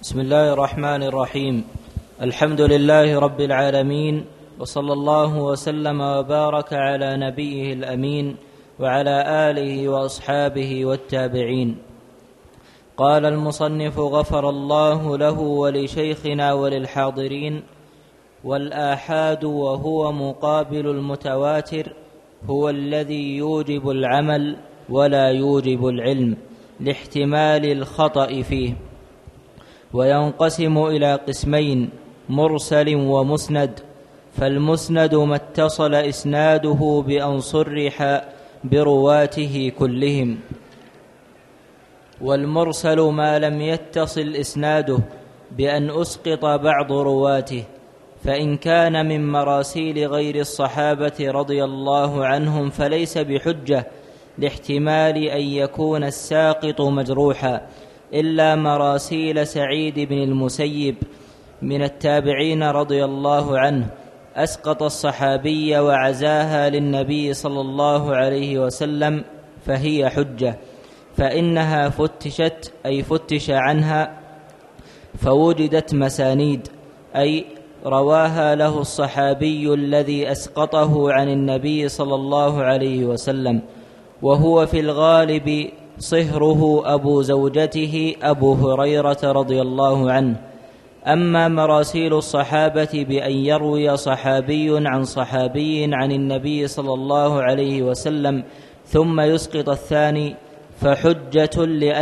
بسم الله الرحمن الرحيم. الحمد لله رب العالمين، وصلى الله وسلم وبارك على نبيه الأمين وعلى آله وأصحابه والتابعين. قال المصنف غفر الله له ولشيخنا وللحاضرين: والآحاد وهو مقابل المتواتر هو الذي يوجب العمل ولا يوجب العلم لاحتمال الخطأ فيه، وينقسم إلى قسمين: مرسل ومسند. فالمسند ما اتصل إسناده بأن صرح برواته كلهم، والمرسل ما لم يتصل إسناده بأن أسقط بعض رواته، فإن كان من مراسيل غير الصحابة رضي الله عنهم فليس بحجة لاحتمال أن يكون الساقط مجروحا، إلا مراسيل سعيد بن المسيب من التابعين رضي الله عنه أسقط الصحابي وعزاها للنبي صلى الله عليه وسلم، فهي حجة، فإنها فتشت أي فتش عنها فوجدت مسانيد، أي رواها له الصحابي الذي أسقطه عن النبي صلى الله عليه وسلم، وهو في الغالب صهره أبو زوجته أبو هريرة رضي الله عنه. أما مراسيل الصحابة بأن يروي صحابي عن صحابي عن النبي صلى الله عليه وسلم ثم يسقط الثاني فحجة،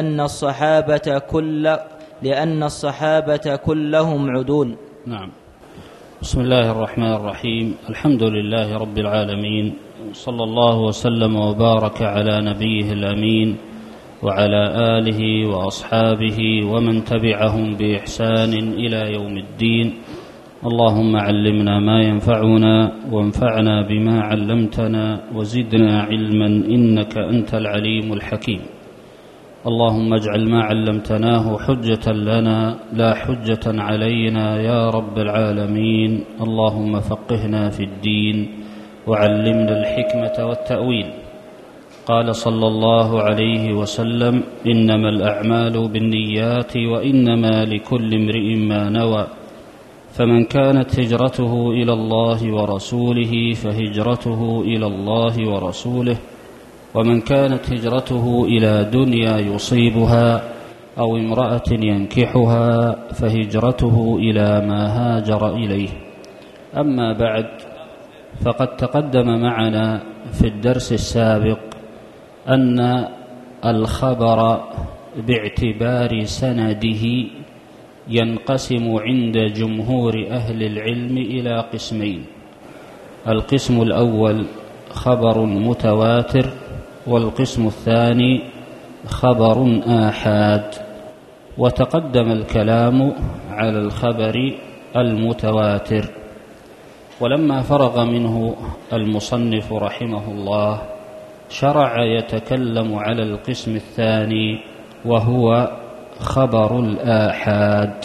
لأن الصحابة كلهم عدول. نعم. بسم الله الرحمن الرحيم. الحمد لله رب العالمين، صلى الله وسلم وبارك على نبيه الأمين وعلى آله وأصحابه ومن تبعهم بإحسان إلى يوم الدين. اللهم علمنا ما ينفعنا وانفعنا بما علمتنا وزدنا علما إنك أنت العليم الحكيم. اللهم اجعل ما علمتناه حجة لنا لا حجة علينا يا رب العالمين. اللهم فقهنا في الدين وعلمنا الحكمة والتأويل. قال صلى الله عليه وسلم: إنما الأعمال بالنيات وإنما لكل امرئ ما نوى، فمن كانت هجرته إلى الله ورسوله فهجرته إلى الله ورسوله، ومن كانت هجرته إلى دنيا يصيبها أو امرأة ينكحها فهجرته إلى ما هاجر إليه. أما بعد، فقد تقدم معنا في الدرس السابق أن الخبر باعتبار سنده ينقسم عند جمهور أهل العلم إلى قسمين: القسم الأول خبر متواتر، والقسم الثاني خبر آحاد. وتقدم الكلام على الخبر المتواتر، ولما فرغ منه المصنف رحمه الله شرع يتكلم على القسم الثاني وهو خبر الآحاد.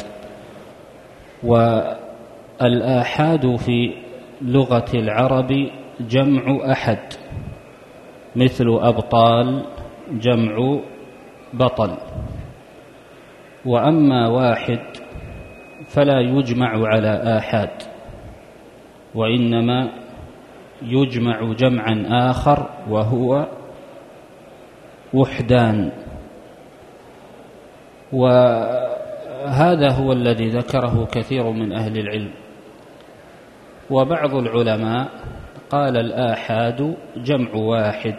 والآحاد في لغة العرب جمع أحد، مثل أبطال جمع بطل. وأما واحد فلا يجمع على آحاد، وإنما يجمع جمعا آخر وهو وحدان. وهذا هو الذي ذكره كثير من أهل العلم. وبعض العلماء قال الآحاد جمع واحد.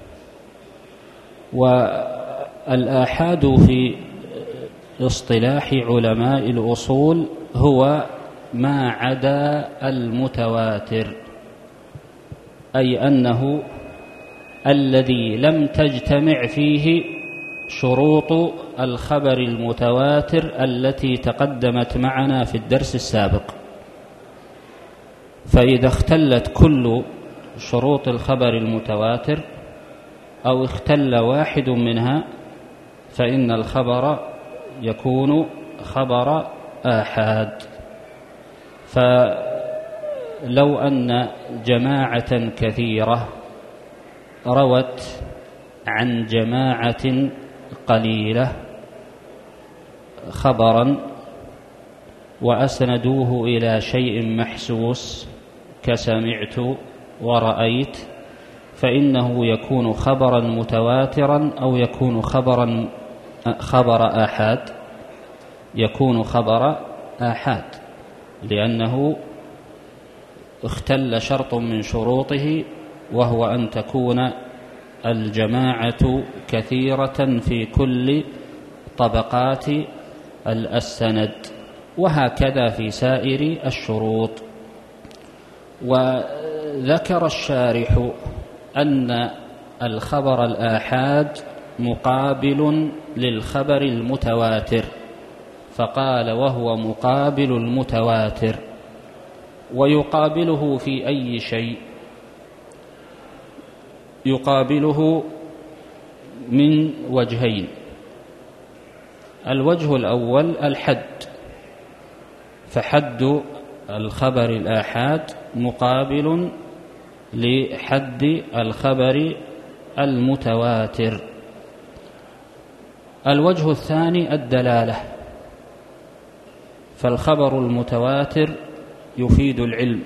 والآحاد في اصطلاح علماء الأصول هو ما عدا المتواتر، أي أنه الذي لم تجتمع فيه شروط الخبر المتواتر التي تقدمت معنا في الدرس السابق. فإذا اختلت كل شروط الخبر المتواتر أو اختل واحد منها فإن الخبر يكون خبر آحاد. فلو أن جماعة كثيرة روت عن جماعة قليلة خبرا وأسندوه إلى شيء محسوس كسمعت ورأيت، فإنه يكون خبرا متواترا أو يكون خبر آحاد، يكون خبر آحاد، لأنه اختل شرط من شروطه، وهو أن تكون الجماعة كثيرة في كل طبقات السند، وهكذا في سائر الشروط. وذكر الشارح أن الخبر الآحاد مقابل للخبر المتواتر، فقال وهو مقابل المتواتر. ويقابله في أي شيء؟ يقابله من وجهين. الوجه الأول الحد، فحد الخبر الآحاد مقابل لحد الخبر المتواتر. الوجه الثاني الدلالة، فالخبر المتواتر يفيد العلم،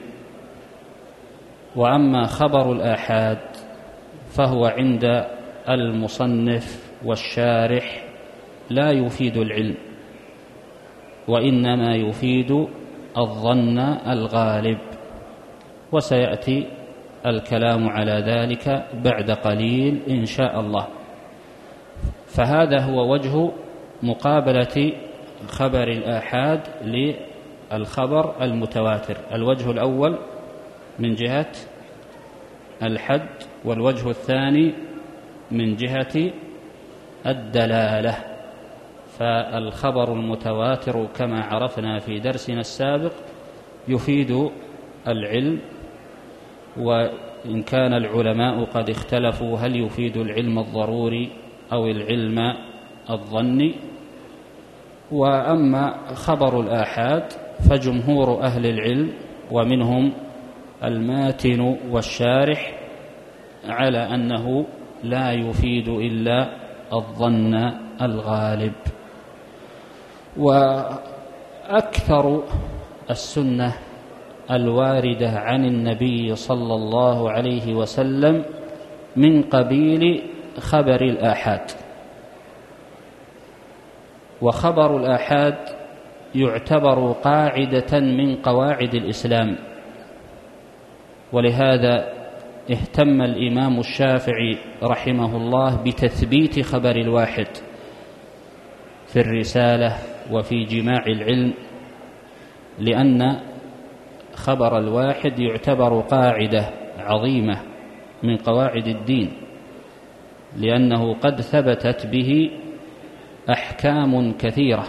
وأما خبر الآحاد فهو عند المصنف والشارح لا يفيد العلم، وإنما يفيد الظن الغالب، وسيأتي الكلام على ذلك بعد قليل إن شاء الله. فهذا هو وجه مقابلة خبر الآحاد للخبر المتواتر. الوجه الأول من جهة الحد، والوجه الثاني من جهة الدلالة. فالخبر المتواتر كما عرفنا في درسنا السابق يفيد العلم، وإن كان العلماء قد اختلفوا هل يفيد العلم الضروري أو العلم الظني. وأما خبر الآحاد فجمهور أهل العلم ومنهم الماتن والشارح على أنه لا يفيد إلا الظن الغالب. وأكثر السنة الواردة عن النبي صلى الله عليه وسلم من قبيل خبر الآحاد. وخبر الآحاد يعتبر قاعدة من قواعد الإسلام، ولهذا اهتم الإمام الشافعي رحمه الله بتثبيت خبر الواحد في الرسالة وفي جماع العلم، لأن خبر الواحد يعتبر قاعدة عظيمة من قواعد الدين، لأنه قد ثبتت به أحكام كثيرة.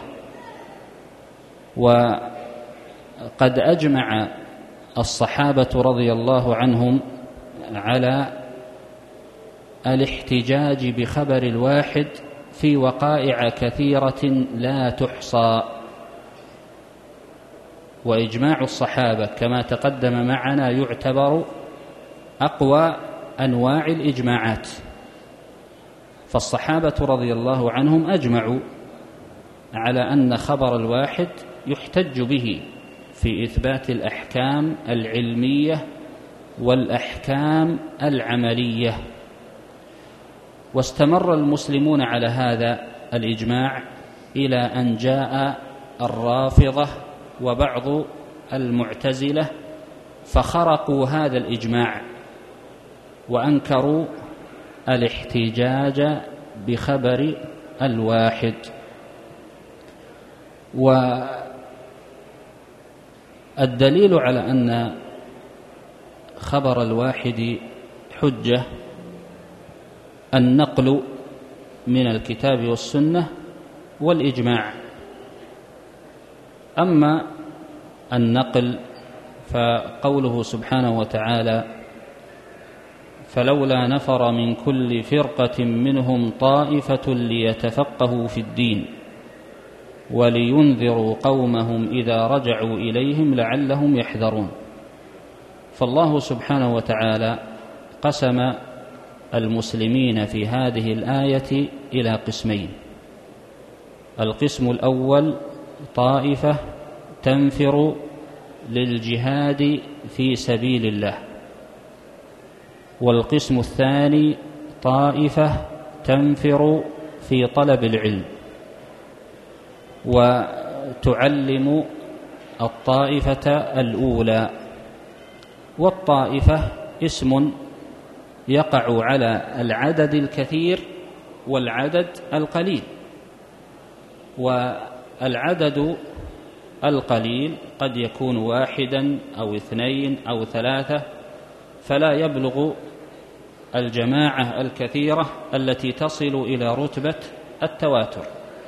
وقد أجمع الصحابة رضي الله عنهم على الاحتجاج بخبر الواحد في وقائع كثيرة لا تحصى. وإجماع الصحابة كما تقدم معنا يعتبر أقوى أنواع الإجماعات، فالصحابة رضي الله عنهم أجمعوا على أن خبر الواحد يحتج به في إثبات الأحكام العلمية والأحكام العملية. واستمر المسلمون على هذا الإجماع إلى أن جاء الرافضة وبعض المعتزلة فخرقوا هذا الإجماع وأنكروا الاحتجاج بخبر الواحد. والدليل على أن خبر الواحد حجة النقل من الكتاب والسنة والإجماع. أما النقل فقوله سبحانه وتعالى: فلولا نفر من كل فرقة منهم طائفة ليتفقهوا في الدين ولينذروا قومهم إذا رجعوا إليهم لعلهم يحذرون. فالله سبحانه وتعالى قسم المسلمين في هذه الآية إلى قسمين: القسم الأول طائفة تنفر للجهاد في سبيل الله. والقسم الثاني طائفة تنفر في طلب العلم، وتعلم الطائفة الأولى. والطائفة اسم يقع على العدد الكثير والعدد القليل، والعدد القليل قد يكون 1 أو 2 أو 3، فلا يبلغ الجماعة الكثيرة التي تصل إلى رتبة التواتر.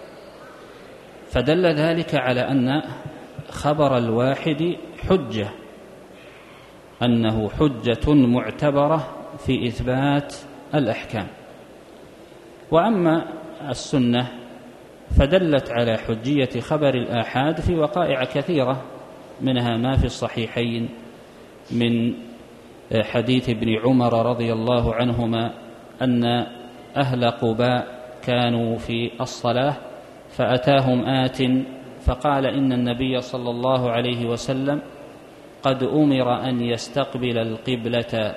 فدل ذلك على أن خبر الواحد حجة، أنه حجة معتبرة في إثبات الأحكام. وأما السنة فدلت على حجية خبر الآحاد في وقائع كثيرة، منها ما في الصحيحين من حديث ابن عمر رضي الله عنهما أن أهل قباء كانوا في الصلاة فأتاهم آت فقال إن النبي صلى الله عليه وسلم قد أمر أن يستقبل القبلة،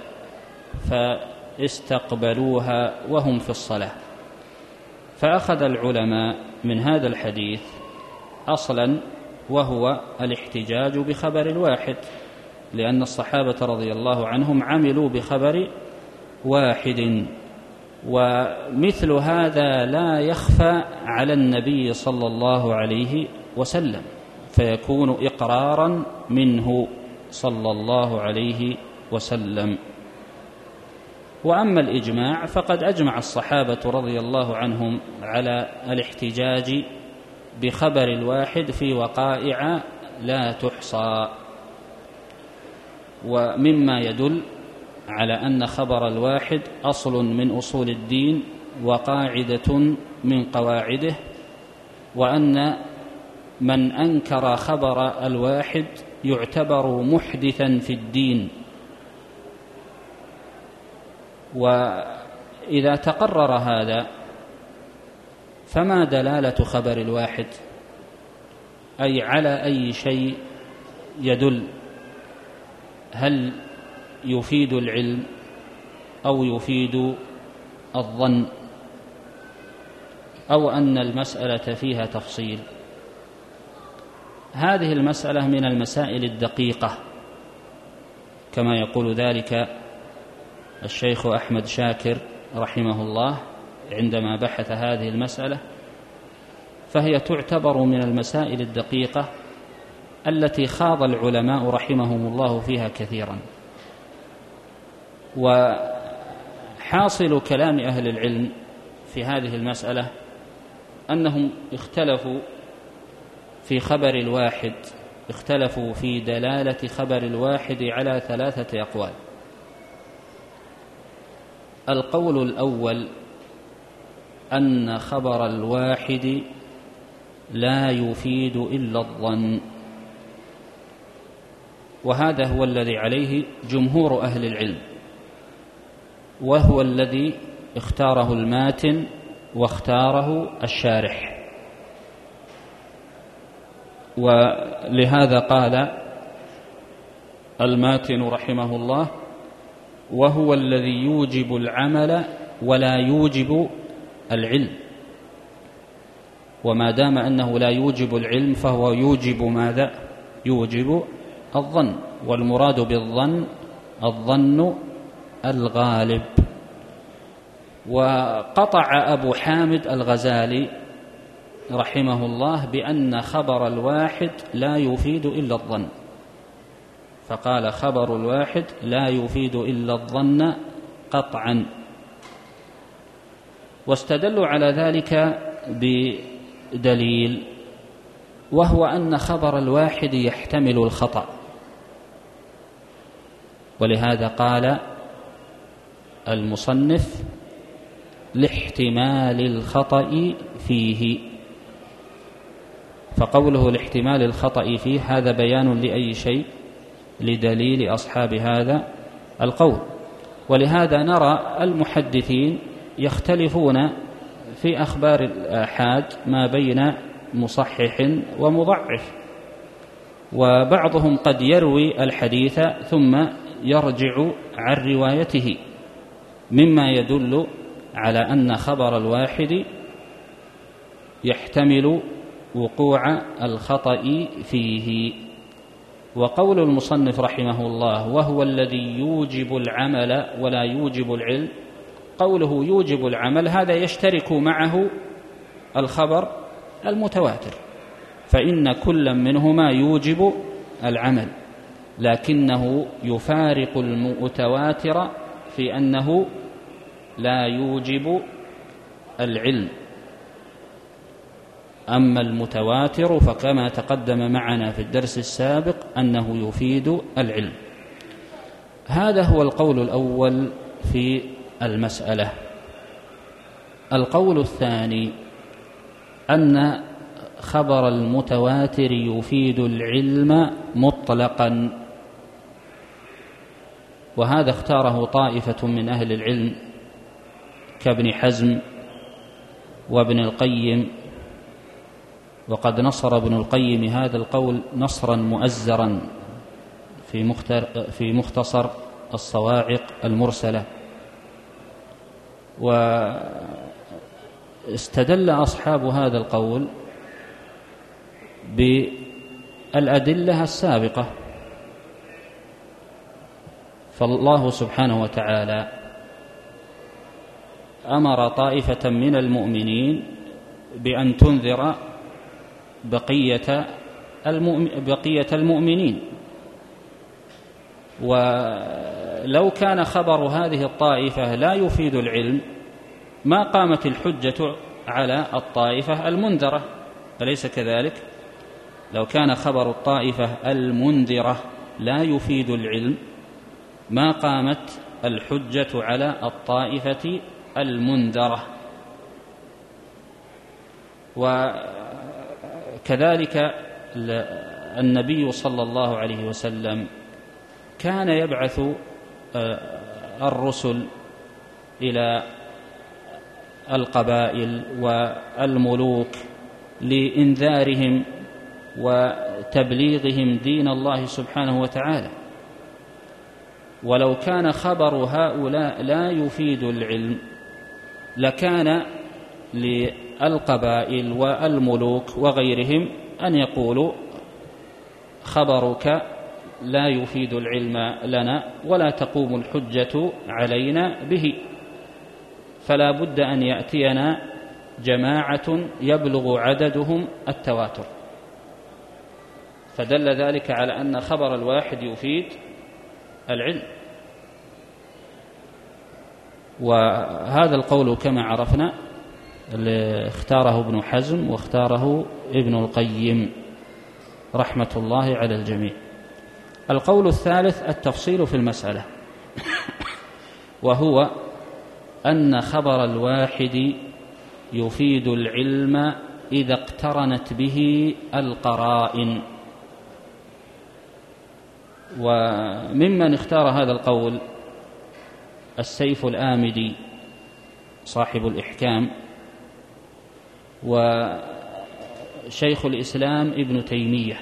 فاستقبلوها وهم في الصلاة. فأخذ العلماء من هذا الحديث أصلا، وهو الاحتجاج بخبر الواحد، لأن الصحابة رضي الله عنهم عملوا بخبر واحد. ومثل هذا لا يخفى على النبي صلى الله عليه وسلم، فيكون إقرارا منه صلى الله عليه وسلم. وأما الإجماع فقد أجمع الصحابة رضي الله عنهم على الاحتجاج بخبر الواحد في وقائع لا تحصى، ومما يدل على أن خبر الواحد أصل من أصول الدين وقاعدة من قواعده، وأن من أنكر خبر الواحد يعتبر محدثا في الدين. وإذا تقرر هذا فما دلالة خبر الواحد؟ أي على أي شيء يدل؟ هل يفيد العلم أو يفيد الظن، أو أن المسألة فيها تفصيل؟ هذه المسألة من المسائل الدقيقة كما يقول ذلك الشيخ أحمد شاكر رحمه الله عندما بحث هذه المسألة، فهي تعتبر من المسائل الدقيقة التي خاض العلماء رحمهم الله فيها كثيرا. وحاصل كلام أهل العلم في هذه المسألة أنهم اختلفوا في خبر الواحد، اختلفوا في دلالة خبر الواحد على 3 أقوال. القول الأول أن خبر الواحد لا يفيد إلا الظن، وهذا هو الذي عليه جمهور أهل العلم، وهو الذي اختاره الماتن واختاره الشارح. ولهذا قال الماتن رحمه الله: وهو الذي يوجب العمل ولا يوجب العلم. وما دام أنه لا يوجب العلم فهو يوجب ماذا؟ يوجب الظن، والمراد بالظن الظن الغالب. وقطع أبو حامد الغزالي رحمه الله بأن خبر الواحد لا يفيد إلا الظن، فقال خبر الواحد لا يفيد إلا الظن قطعا. واستدلوا على ذلك بدليل، وهو أن خبر الواحد يحتمل الخطأ، ولهذا قال المصنف لاحتمال الخطأ فيه. فقوله لاحتمال الخطأ فيه هذا بيان لأي شيء؟ لدليل أصحاب هذا القول. ولهذا نرى المحدثين يختلفون في أخبار الآحاد ما بين مصحح ومضعف، وبعضهم قد يروي الحديث ثم يرجع عن روايته، مما يدل على أن خبر الواحد يحتمل وقوع الخطأ فيه. وقول المصنف رحمه الله وهو الذي يوجب العمل ولا يوجب العلم، قوله يوجب العمل هذا يشترك معه الخبر المتواتر، فإن كل منهما يوجب العمل، لكنه يفارق المتواتر في أنه لا يوجب العلم. أما المتواتر فكما تقدم معنا في الدرس السابق أنه يفيد العلم. هذا هو القول الأول في المسألة. القول الثاني أن خبر المتواتر يفيد العلم مطلقا، وهذا اختاره طائفة من أهل العلم كابن حزم وابن القيم، وقد نصر ابن القيم هذا القول نصرا مؤزرا في مختصر الصواعق المرسلة. واستدل أصحاب هذا القول بالأدلة السابقة، فالله سبحانه وتعالى أمر طائفة من المؤمنين بأن تنذر بقية المؤمنين، ولو كان خبر هذه الطائفة لا يفيد العلم ما قامت الحجة على الطائفة المنذرة، أليس كذلك؟ لو كان خبر الطائفة المنذرة لا يفيد العلم ما قامت الحجة على الطائفة المنذرة. وكذلك النبي صلى الله عليه وسلم كان يبعث الرسل إلى القبائل والملوك لإنذارهم وتبليغهم دين الله سبحانه وتعالى، ولو كان خبر هؤلاء لا يفيد العلم لكان للقبائل والملوك وغيرهم أن يقولوا خبرك لا يفيد العلم لنا ولا تقوم الحجة علينا به، فلا بد أن يأتينا جماعة يبلغ عددهم التواتر، فدل ذلك على أن خبر الواحد يفيد العلم. وهذا القول كما عرفنا اللي اختاره ابن حزم واختاره ابن القيم رحمة الله على الجميع. القول الثالث التفصيل في المسألة، وهو أن خبر الواحد يفيد العلم إذا اقترنت به القرائن. وممن اختار هذا القول السيف الآمدي صاحب الإحكام، وشيخ الإسلام ابن تيمية،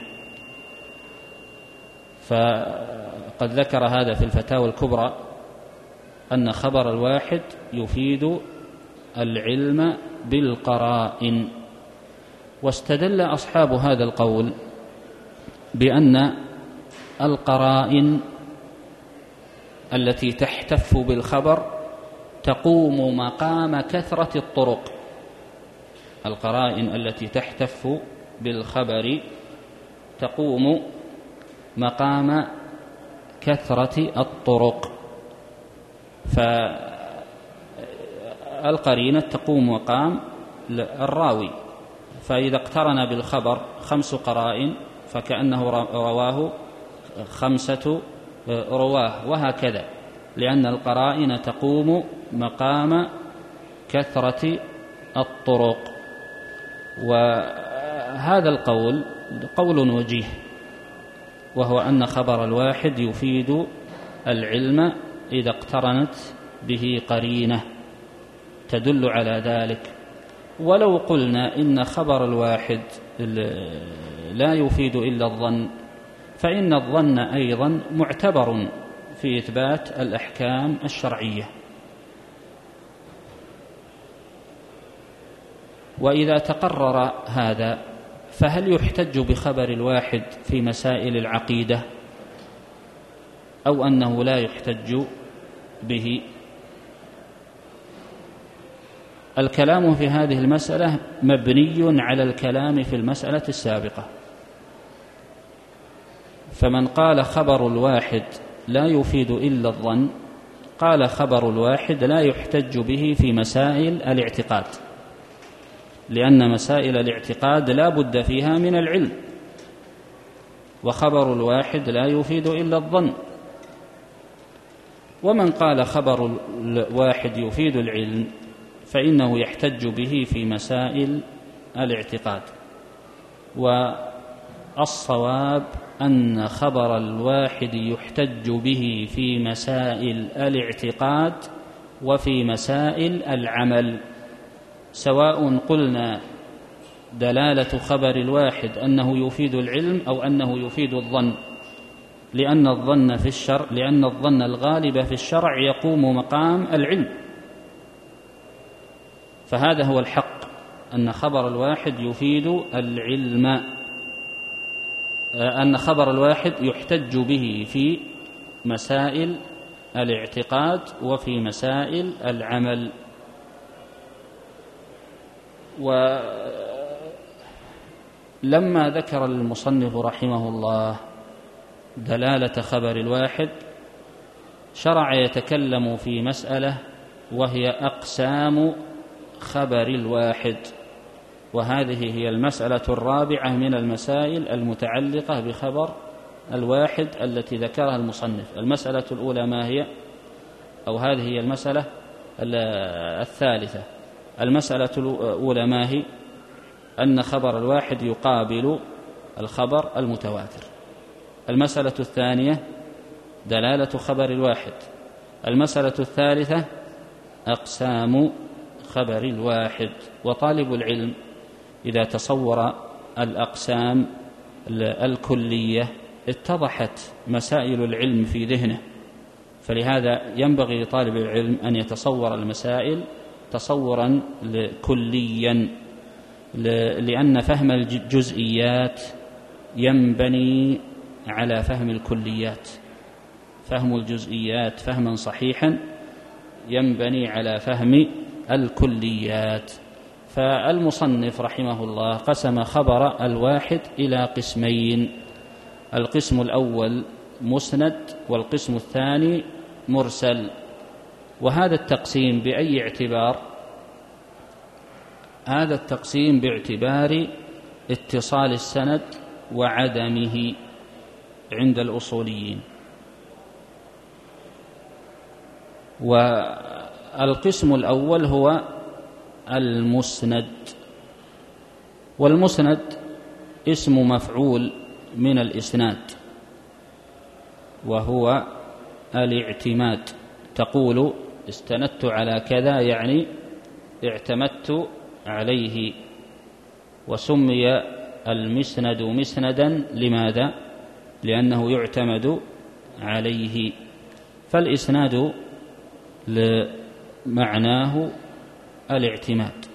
فقد ذكر هذا في الفتاوى الكبرى أن خبر الواحد يفيد العلم بالقرائن. واستدل أصحاب هذا القول بأن القرائن التي تحتف بالخبر تقوم مقام كثرة الطرق. القرائن التي تحتف بالخبر تقوم مقام كثرة الطرق، فالقرينة تقوم مقام الراوي، فإذا اقترن بالخبر 5 قرائن فكأنه رواه 5 رواه، وهكذا، لأن القرائن تقوم مقام كثرة الطرق. وهذا القول قول وجيه، وهو أن خبر الواحد يفيد العلم إذا اقترنت به قرينة تدل على ذلك. ولو قلنا إن خبر الواحد لا يفيد إلا الظن فإن الظن أيضا معتبر في إثبات الأحكام الشرعية. وإذا تقرر هذا فهل يحتج بخبر الواحد في مسائل العقيدة أو أنه لا يحتج به؟ الكلام في هذه المسألة مبني على الكلام في المسألة السابقة. فمن قال خبر الواحد لا يفيد إلا الظن قال خبر الواحد لا يحتج به في مسائل الاعتقاد، لأن مسائل الاعتقاد لا بد فيها من العلم، وخبر الواحد لا يفيد إلا الظن. ومن قال خبر الواحد يفيد العلم فإنه يحتج به في مسائل الاعتقاد. والصواب أن خبر الواحد يحتج به في مسائل الاعتقاد وفي مسائل العمل، سواء قلنا دلالة خبر الواحد أنه يفيد العلم أو أنه يفيد الظن، لأن الظن الغالب في الشرع يقوم مقام العلم. فهذا هو الحق، أن خبر الواحد يفيد العلم، أن خبر الواحد يحتج به في مسائل الاعتقاد وفي مسائل العمل. ولما ذكر المصنف رحمه الله دلالة خبر الواحد شرع يتكلم في مسألة وهي أقسام خبر الواحد، وهذه هي المسألة الرابعة من المسائل المتعلقة بخبر الواحد التي ذكرها المصنف. المسألة الأولى ما هي؟ أو هذه هي المسألة الثالثة. المسألة الأولى ما هي؟ أن خبر الواحد يقابل الخبر المتواتر. المسألة الثانية دلالة خبر الواحد. المسألة الثالثة أقسام خبر الواحد. وطالب العلم إذا تصور الأقسام الكلية اتضحت مسائل العلم في ذهنه، فلهذا ينبغي لطالب العلم أن يتصور المسائل تصورا كليا، لأن فهم الجزئيات ينبني على فهم الكليات. فهم الجزئيات فهما صحيحا ينبني على فهم الكليات. فالمصنف رحمه الله قسم خبر الواحد إلى قسمين: القسم الأول مسند، والقسم الثاني مرسل. وهذا التقسيم بأي اعتبار؟ هذا التقسيم باعتبار اتصال السند وعدمه عند الأصوليين. والقسم الأول هو المسند، والمسند اسم مفعول من الإسناد، وهو الاعتماد. تقول استندت على كذا يعني اعتمدت عليه. وسمي المسند مسندا لماذا؟ لأنه يعتمد عليه. فالإسناد لمعناه الاعتماد،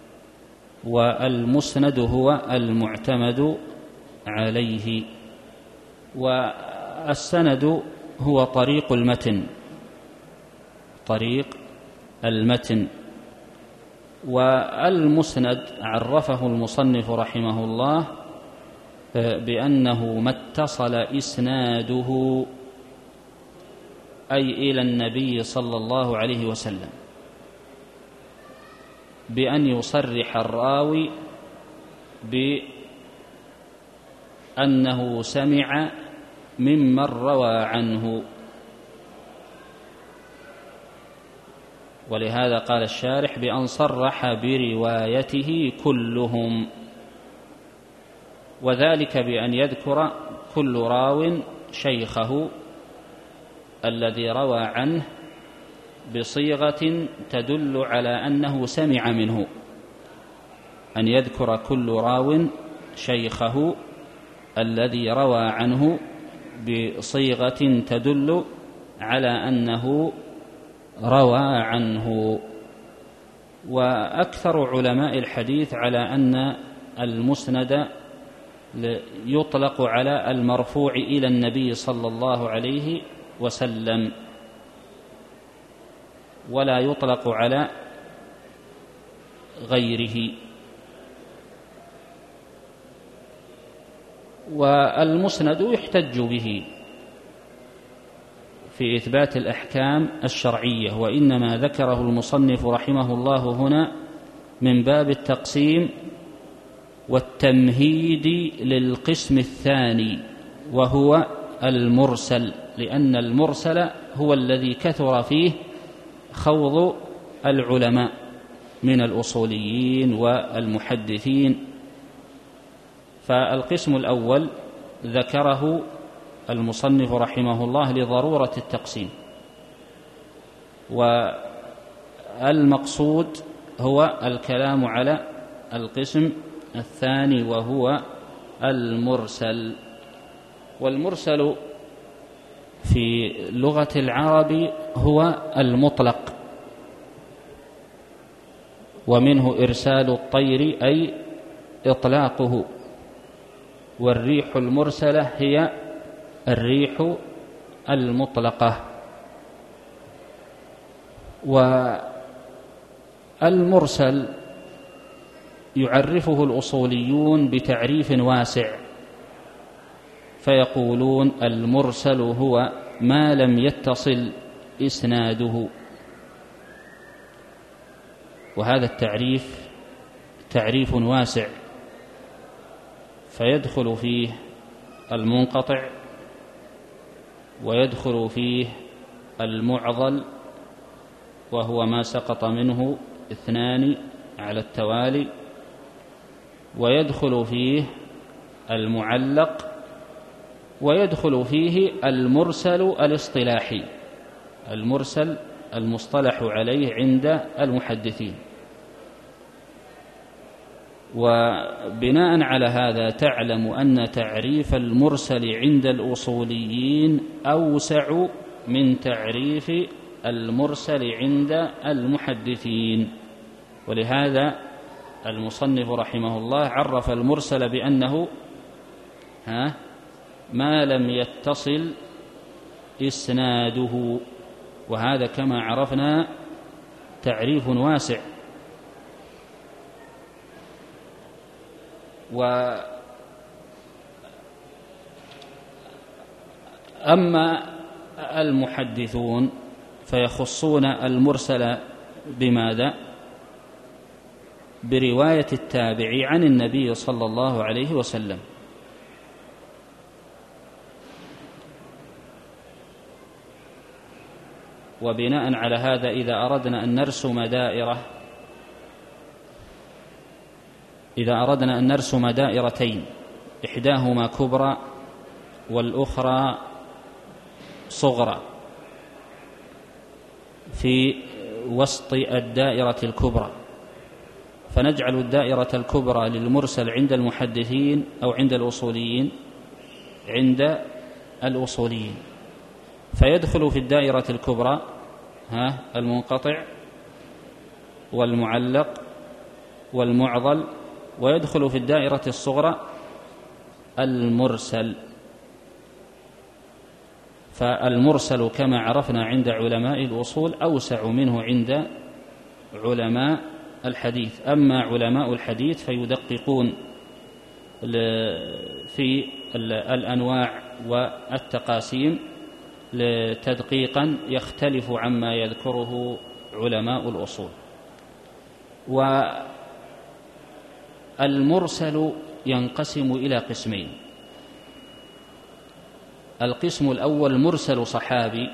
والمسند هو المعتمد عليه. والسند هو طريق المتن. والمسند عرفه المصنف رحمه الله بأنه ما اتصل إسناده أي إلى النبي صلى الله عليه وسلم، بأن يصرح الراوي بأنه سمع ممن روى عنه. ولهذا قال الشارح بأن صرح بروايته كلهم، وذلك بأن يذكر كل راو شيخه الذي روى عنه بصيغة تدل على أنه سمع منه. أن يذكر كل راو شيخه الذي روى عنه بصيغة تدل على أنه روى عنه. وأكثر علماء الحديث على أن المسند يطلق على المرفوع إلى النبي صلى الله عليه وسلم، ولا يطلق على غيره. والمسند يحتج به في إثبات الأحكام الشرعية، وإنما ذكره المصنف رحمه الله هنا من باب التقسيم والتمهيد للقسم الثاني، وهو المرسل، لأن المرسل هو الذي كثر فيه خوض العلماء من الأصوليين والمحدثين. فالقسم الأول ذكره المصنف رحمه الله لضرورة التقسيم، والمقصود هو الكلام على القسم الثاني وهو المرسل. والمرسل في لغة العرب هو المطلق، ومنه إرسال الطير أي إطلاقه، والريح المرسلة هي الريح المطلقة. والمرسل يعرفه الأصوليون بتعريف واسع، فيقولون المرسل هو ما لم يتصل إسناده. وهذا التعريف تعريف واسع، فيدخل فيه المنقطع، ويدخل فيه المعضل وهو ما سقط منه اثنان على التوالي، ويدخل فيه المعلق، ويدخل فيه المرسل الاصطلاحي، المرسل المصطلح عليه عند المحدثين. وبناء على هذا تعلم أن تعريف المرسل عند الأصوليين أوسع من تعريف المرسل عند المحدثين. ولهذا المصنف رحمه الله عرف المرسل بأنه ما لم يتصل إسناده، وهذا كما عرفنا تعريف واسع. وأما المحدثون فيخصون المرسل بماذا؟ برواية التابع عن النبي صلى الله عليه وسلم. وبناء على هذا إذا أردنا أن نرسم دائرتين، إحداهما كبرى والأخرى صغرى، في وسط الدائرة الكبرى، فنجعل الدائرة الكبرى للمرسل عند المحدثين أو عند الأصوليين؟ عند الأصوليين. فيدخل في الدائرة الكبرى المنقطع والمعلق والمعضل، ويدخل في الدائرة الصغرى المرسل. فالمرسل كما عرفنا عند علماء الأصول أوسع منه عند علماء الحديث. أما علماء الحديث فيدققون في الأنواع والتقاسيم تدقيقا يختلف عما يذكره علماء الأصول. والمرسل ينقسم إلى قسمين: القسم الأول مرسل صحابي،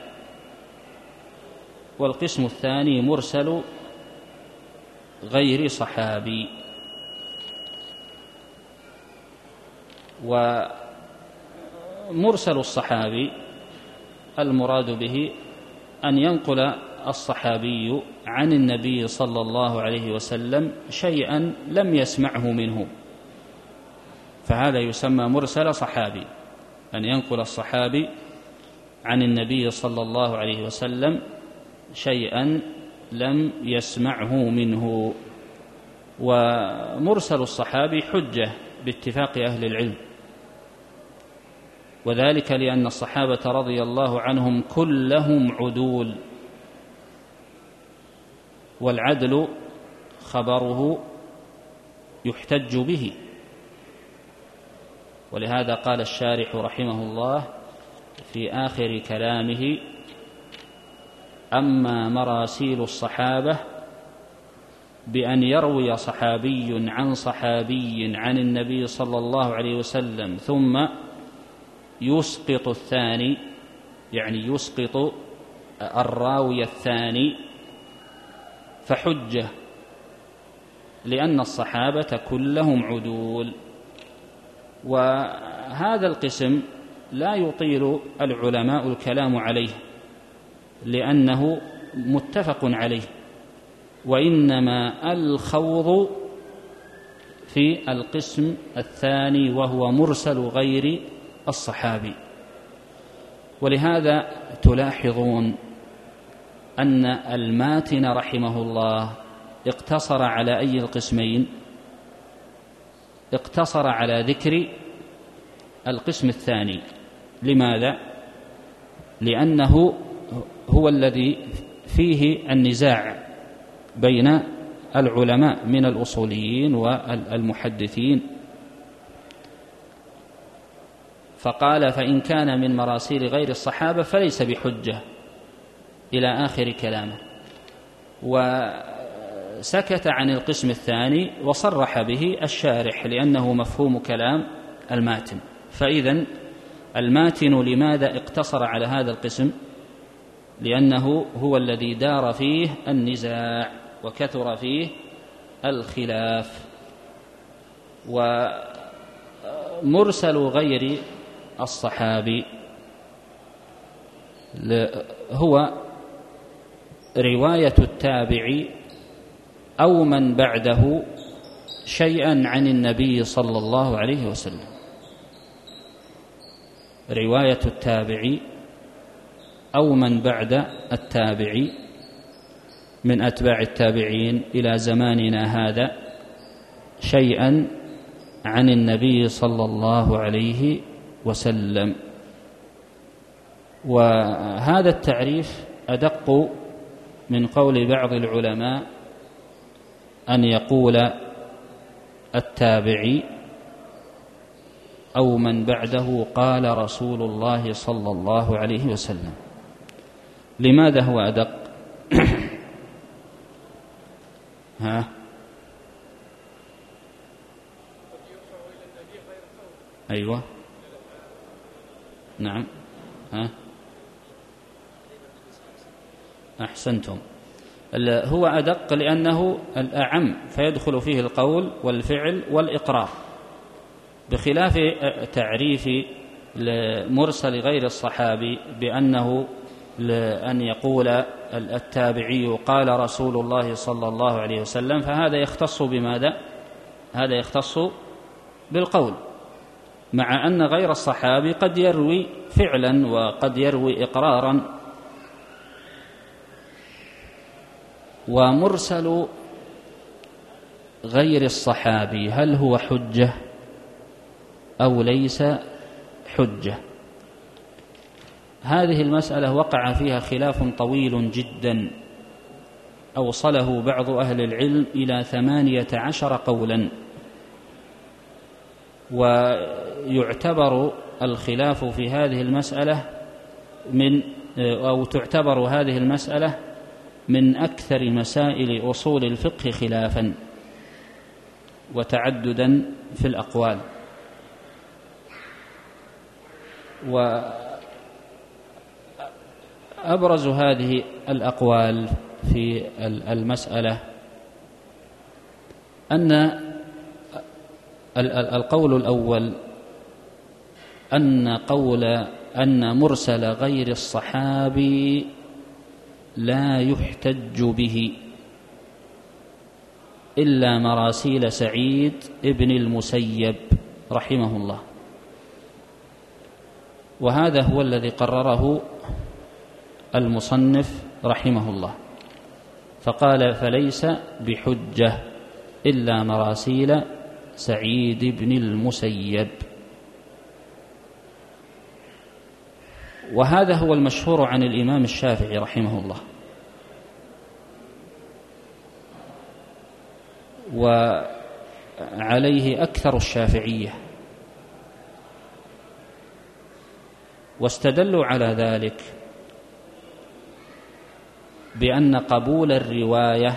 والقسم الثاني مرسل غير صحابي. ومرسل الصحابي المراد به أن ينقل الصحابي عن النبي صلى الله عليه وسلم شيئا لم يسمعه منه، فهذا يسمى مرسل صحابي. أن ينقل الصحابي عن النبي صلى الله عليه وسلم شيئا لم يسمعه منه. ومرسل الصحابي حجة باتفاق أهل العلم، وذلك لأن الصحابة رضي الله عنهم كلهم عدول، والعدل خبره يحتج به. ولهذا قال الشارح رحمه الله في آخر كلامه: أما مراسيل الصحابة بأن يروي صحابي عن صحابي عن النبي صلى الله عليه وسلم ثم يسقط الثاني، يعني يسقط الراوي الثاني، فحجة، لأن الصحابة كلهم عدول. وهذا القسم لا يطيل العلماء الكلام عليه لأنه متفق عليه، وإنما الخوض في القسم الثاني وهو مرسل غير الصحابي. ولهذا تلاحظون أن الماتن رحمه الله اقتصر على أي القسمين؟ اقتصر على ذكر القسم الثاني. لماذا؟ لأنه هو الذي فيه النزاع بين العلماء من الأصوليين والمحدثين، فقال: فإن كان من مراسيل غير الصحابة فليس بحجة، إلى آخر كلامه. وسكت عن القسم الثاني وصرح به الشارح لأنه مفهوم كلام الماتن. فإذن الماتن لماذا اقتصر على هذا القسم؟ لأنه هو الذي دار فيه النزاع وكثر فيه الخلاف. ومرسل غير الصحابي هو رواية التابع أو من بعده شيئا عن النبي صلى الله عليه وسلم. رواية التابع أو من بعد التابع من أتباع التابعين إلى زماننا هذا شيئا عن النبي صلى الله عليه وسلم. وهذا التعريف أدق من قول بعض العلماء أن يقول التابعي أو من بعده قال رسول الله صلى الله عليه وسلم. لماذا هو أدق؟ ها؟ أيوة، نعم، ها؟ أحسنتم. هو أدق لأنه الأعم، فيدخل فيه القول والفعل والإقرار، بخلاف تعريف مرسل غير الصحابي بأنه أن يقول التابعي قال رسول الله صلى الله عليه وسلم، فهذا يختص بماذا؟ هذا يختص بالقول، مع أن غير الصحابي قد يروي فعلا وقد يروي إقرارا. ومرسل غير الصحابي هل هو حجة أو ليس حجة؟ هذه المسألة وقع فيها خلاف طويل جدا، أوصله بعض أهل العلم إلى 18 قولا. ويعتبر الخلاف في هذه المسألة تعتبر هذه المسألة من أكثر مسائل أصول الفقه خلافا وتعددا في الأقوال. وأبرز هذه الأقوال في المسألة أن القول الأول أن مرسل غير الصحابي لا يحتج به إلا مراسيل سعيد ابن المسيب رحمه الله. وهذا هو الذي قرره المصنف رحمه الله، فقال: فليس بحجة إلا مراسيل سعيد بن المسيب. وهذا هو المشهور عن الإمام الشافعي رحمه الله، وعليه أكثر الشافعية، واستدلوا على ذلك بأن قبول الرواية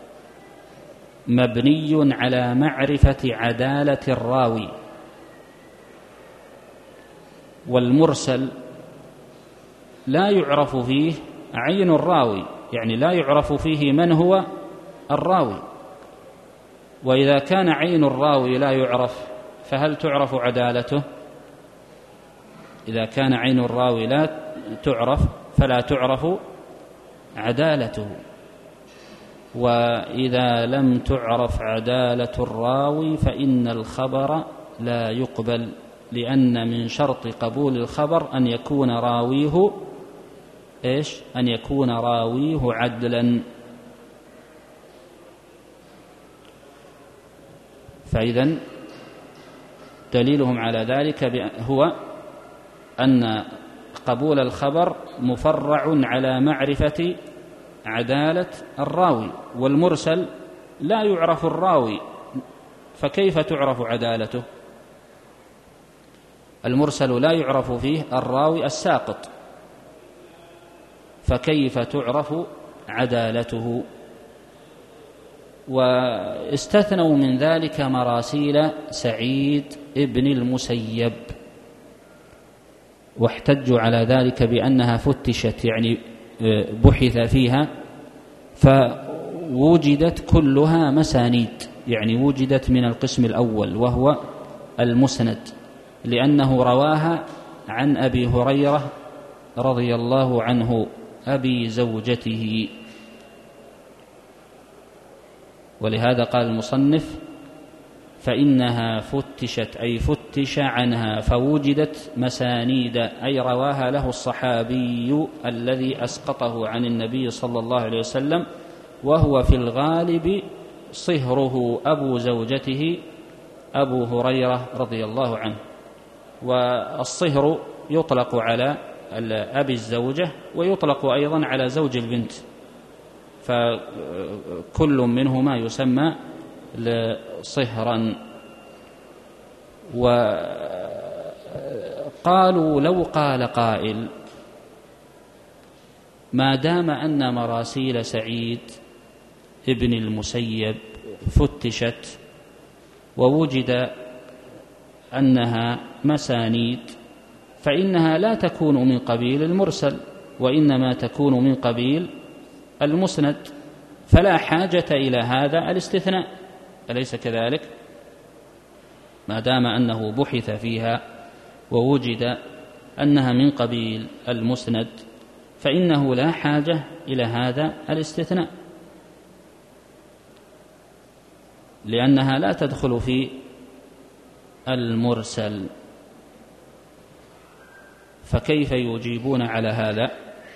مبني على معرفة عدالة الراوي، والمرسل لا يعرف فيه عين الراوي، يعني لا يعرف فيه من هو الراوي. وإذا كان عين الراوي لا يعرف فهل تعرف عدالته؟ إذا كان عين الراوي لا تعرف فلا تعرف عدالته. وإذا لم تعرف عدالة الراوي فإن الخبر لا يقبل، لأن من شرط قبول الخبر أن يكون راويه أن يكون راويه عدلا. فإذن دليلهم على ذلك هو أن قبول الخبر مفرع على معرفة عدالة الراوي، والمرسل لا يعرف الراوي، فكيف تعرف عدالته؟ المرسل لا يعرف فيه الراوي الساقط، فكيف تعرف عدالته؟ واستثنوا من ذلك مراسيل سعيد ابن المسيب، واحتجوا على ذلك بأنها فتشت، يعني بحث فيها فوجدت كلها مسانيد، يعني وجدت من القسم الأول وهو المسند، لأنه رواها عن أبي هريرة رضي الله عنه أبي زوجته. ولهذا قال المصنف: فإنها فتشت، أي فتش عنها فوجدت مسانيد، أي رواها له الصحابي الذي أسقطه عن النبي صلى الله عليه وسلم، وهو في الغالب صهره أبو زوجته أبو هريرة رضي الله عنه. والصهر يطلق على أبي الزوجة ويطلق أيضا على زوج البنت، فكل منهما يسمى صهرا. وقالوا: لو قال قائل: ما دام أن مراسيل سعيد ابن المسيب فتشت ووجد أنها مسانيد، فإنها لا تكون من قبيل المرسل، وإنما تكون من قبيل المسند، فلا حاجة إلى هذا الاستثناء، أليس كذلك؟ ما دام أنه بحث فيها ووجد أنها من قبيل المسند فإنه لا حاجة إلى هذا الاستثناء، لأنها لا تدخل في المرسل. فكيف يجيبون على هذا؟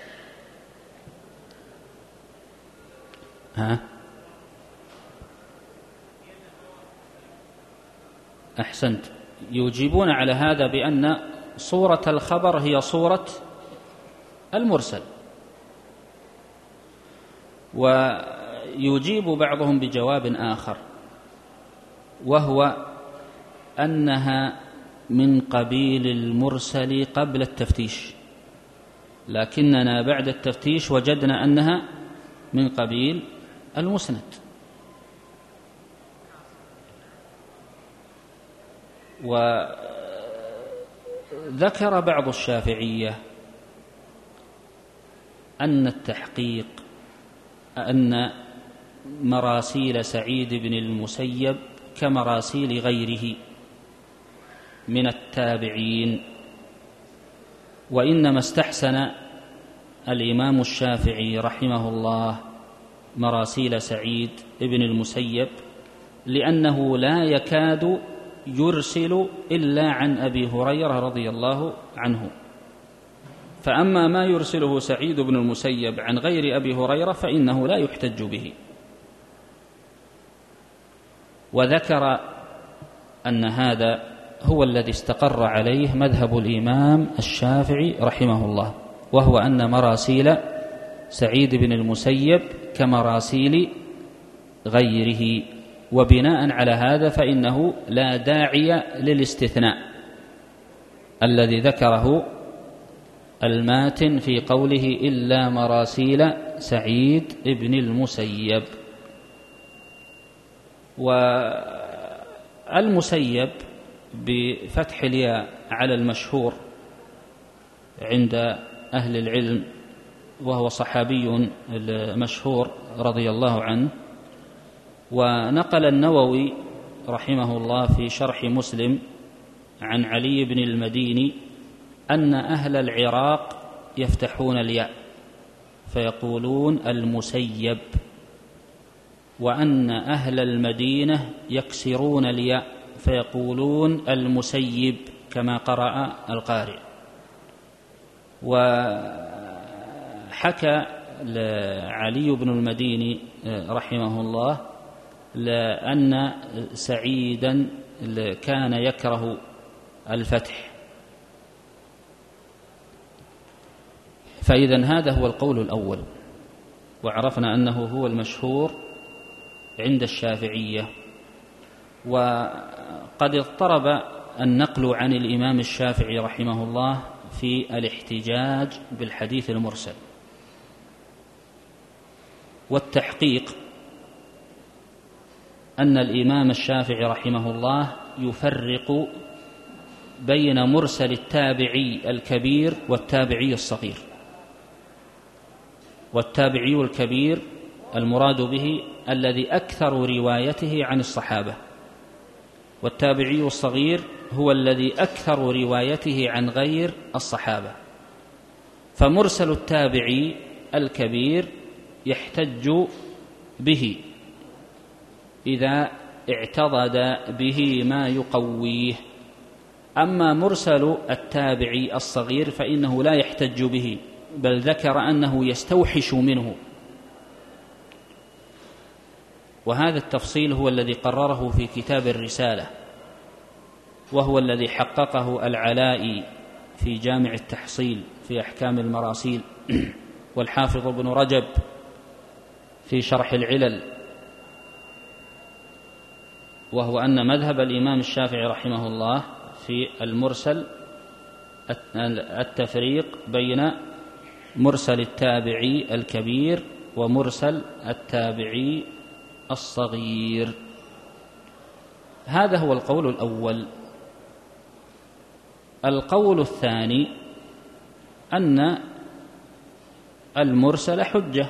أحسنت، يجيبون على هذا بأن صورة الخبر هي صورة المرسل. ويجيب بعضهم بجواب آخر، وهو أنها من قبيل المرسل قبل التفتيش، لكننا بعد التفتيش وجدنا أنها من قبيل المسند. وذكر بعض الشافعية أن التحقيق أن مراسيل سعيد بن المسيب كمراسيل غيره من التابعين، وإنما استحسن الإمام الشافعي رحمه الله مراسيل سعيد بن المسيب لأنه لا يكاد يرسل إلا عن أبي هريرة رضي الله عنه، فأما ما يرسله سعيد بن المسيب عن غير أبي هريرة فإنه لا يحتج به. وذكر أن هذا هو الذي استقر عليه مذهب الإمام الشافعي رحمه الله، وهو أن مراسيل سعيد بن المسيب كمراسيل غيره، وبناء على هذا فإنه لا داعي للاستثناء الذي ذكره الماتن في قوله إلا مراسيل سعيد بن المسيب. والمسيب بفتح الياء على المشهور عند أهل العلم، وهو صحابي المشهور رضي الله عنه. ونقل النووي رحمه الله في شرح مسلم عن علي بن المديني أن أهل العراق يفتحون الياء فيقولون المسيب، وأن أهل المدينة يكسرون الياء فيقولون المسيب كما قرأ القارئ. وحكى علي بن المديني رحمه الله لأن سعيدا كان يكره الفتح. فإذن هذا هو القول الأول، وعرفنا أنه هو المشهور عند الشافعية. وقد اضطرب النقل عن الإمام الشافعي رحمه الله في الاحتجاج بالحديث المرسل، والتحقيق أن الإمام الشافعي رحمه الله يفرق بين مرسل التابعي الكبير والتابعي الصغير. والتابعي الكبير المراد به الذي أكثر روايته عن الصحابة، والتابعي الصغير هو الذي أكثر روايته عن غير الصحابة. فمرسل التابعي الكبير يحتج به إذا اعتضد به ما يقويه، أما مرسل التابعي الصغير فإنه لا يحتج به، بل ذكر أنه يستوحش منه. وهذا التفصيل هو الذي قرره في كتاب الرسالة، وهو الذي حققه العلائي في جامع التحصيل في أحكام المراسيل، والحافظ ابن رجب في شرح العلل. وهو أن مذهب الإمام الشافعي رحمه الله في المرسل التفريق بين مرسل التابعي الكبير ومرسل التابعي الصغير. هذا هو القول الأول. القول الثاني أن المرسل حجة،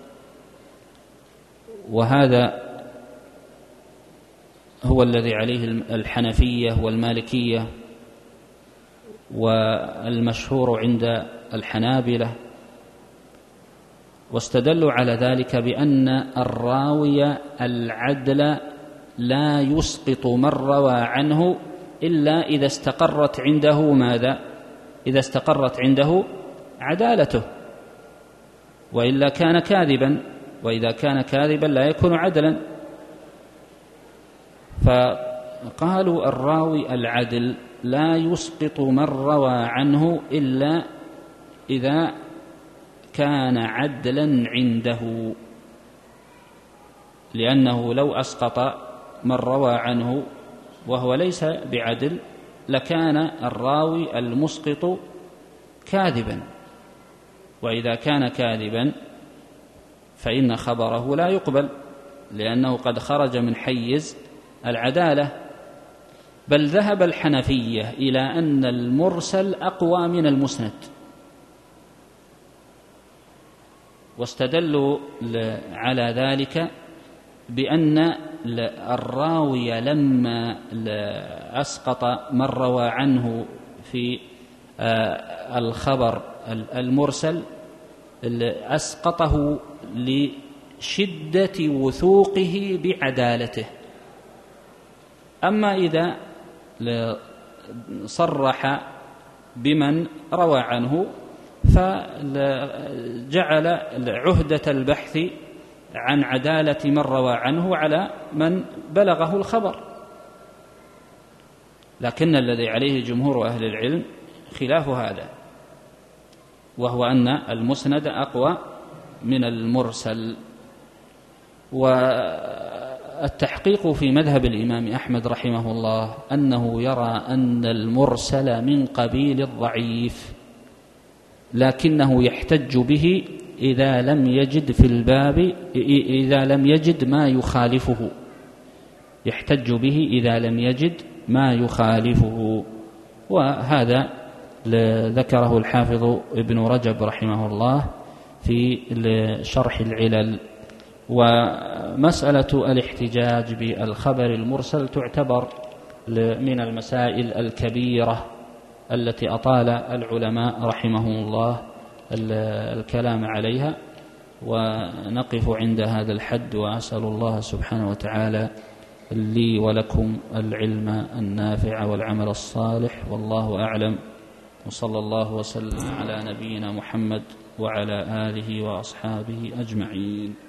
وهذا هو الذي عليه الحنفية والمالكية والمشهور عند الحنابلة. واستدلوا على ذلك بأن الراوي العدل لا يسقط من روى عنه إلا إذا استقرت عنده ماذا؟ إذا استقرت عنده عدالته، وإلا كان كاذبا، وإذا كان كاذبا لا يكون عدلا. فقالوا الراوي العدل لا يسقط من روى عنه إلا إذا كان عدلا عنده، لأنه لو أسقط من روى عنه وهو ليس بعدل لكان الراوي المسقط كاذبا، وإذا كان كاذبا فإن خبره لا يقبل، لأنه قد خرج من حيز العدالة. بل ذهب الحنفية إلى أن المرسل أقوى من المسند، واستدلوا على ذلك بأن الراوي لما أسقط من روى عنه في الخبر المرسل أسقطه لشدة وثوقه بعدالته. أما إذا صرح بمن روى عنه فجعل عهدة البحث عن عدالة من روى عنه على من بلغه الخبر، لكن الذي عليه جمهور أهل العلم خلاف هذا، وهو أن المسند أقوى من المرسل. والتحقيق في مذهب الإمام أحمد رحمه الله أنه يرى أن المرسل من قبيل الضعيف، لكنه يحتج به إذا لم يجد في الباب إذا لم يجد ما يخالفه، يحتج به إذا لم يجد ما يخالفه. وهذا ذكره الحافظ ابن رجب رحمه الله في شرح العلل. ومسألة الاحتجاج بالخبر المرسل تعتبر من المسائل الكبيرة التي أطال العلماء رحمهم الله الكلام عليها، ونقف عند هذا الحد، وأسأل الله سبحانه وتعالى لي ولكم العلم النافع والعمل الصالح، والله أعلم، وصلى الله وسلم على نبينا محمد وعلى آله وأصحابه أجمعين.